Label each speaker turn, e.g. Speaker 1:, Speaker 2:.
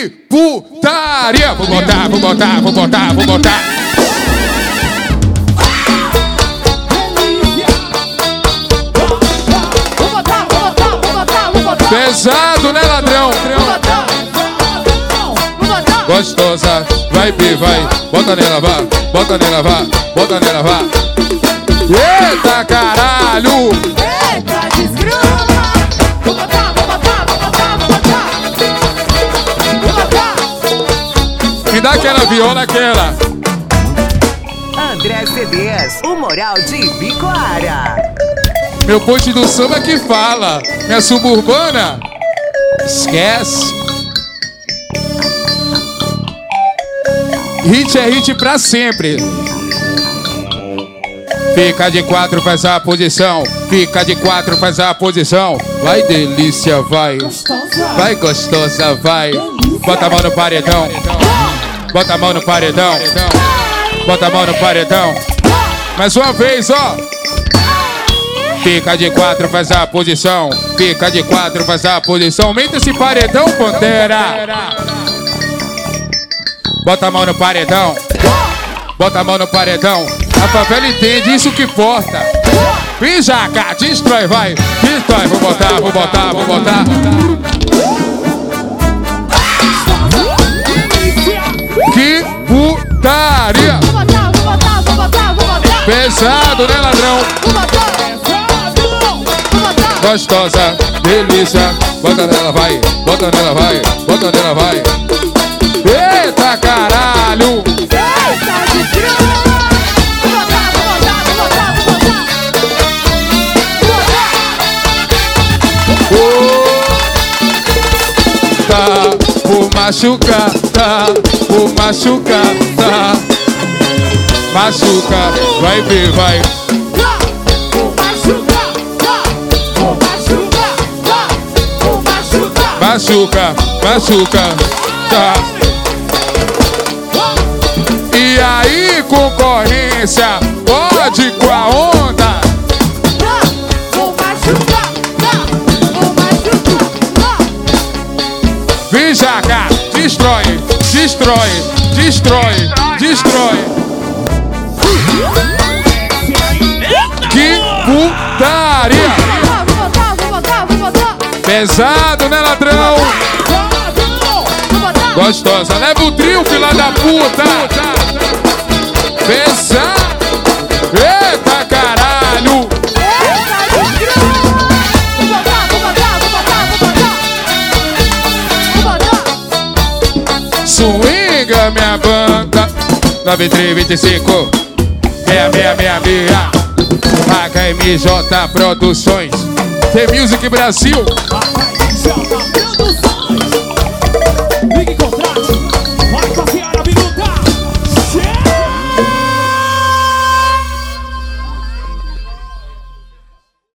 Speaker 1: Que putaria! Vou botar, vou botar, vou botar, vou botar. Pesado, né, ladrão? Gostosa, vai, vai. Bota nela, vá. Bota nela, vá. Bota nela, vá. Eita, caralho!
Speaker 2: Eita, desgrama! Vou botar, vou botar, vou botar, vou botar. Vou botar.
Speaker 1: Me dá aquela viola, aquela.
Speaker 3: André CDs, o moral de Bicoara.
Speaker 1: Meu ponte do samba que fala. Minha suburbana, esquece. Hit é hit pra sempre. Fica de quatro, faz a posição. Fica de quatro, faz a posição. Vai, delícia, vai. Vai, gostosa, vai. Bota a mão no paredão. Bota a mão no paredão. Bota a mão no paredão. Mais uma vez, ó. Fica de quatro, faz a posição. Fica de quatro, faz a posição. Aumenta esse paredão, Pantera. Bota a mão no paredão. Bota a mão no paredão. A favela entende, isso que importa. Vem, Jaca, destrói, vai. Destrói, vou botar, vou botar, vou botar. Que putaria.
Speaker 2: Vou botar, vou botar, vou botar, vou botar.
Speaker 1: Pesado, né, ladrão?
Speaker 2: Vou botar.
Speaker 1: Gostosa, delícia. Bota nela, vai. Bota nela, vai. Bota nela, vai. Eita, caralho.
Speaker 2: Eita, desgrama! Vou botar, vou botar, vou botar, vou botar. Vou botar.
Speaker 1: Tá, vou machucar, tá, vou machucar, tá. Machuca, vai ver, vai.
Speaker 2: Vou machucar, vou machucar, vou machucar.
Speaker 1: Machuca, machuca, tá. E aí, concorrência, pode com a onda.
Speaker 2: Vou machucar, vou machucar.
Speaker 1: Vem, Jaca, destrói, destrói, destrói, destrói. Que putaria!
Speaker 2: Vou botar, vou botar, vou botar.
Speaker 1: Pesado, né, ladrão?
Speaker 2: Vou botar.
Speaker 1: Gostosa, leva o trio, filha da puta. Pesado. Eita, caralho.
Speaker 2: Eita, desgrama! Vou botar, vou botar, vou botar, vou botar. Vou botar.
Speaker 1: Swinga, minha banda. 9325 6666 HMJ Produções. The Music Brasil.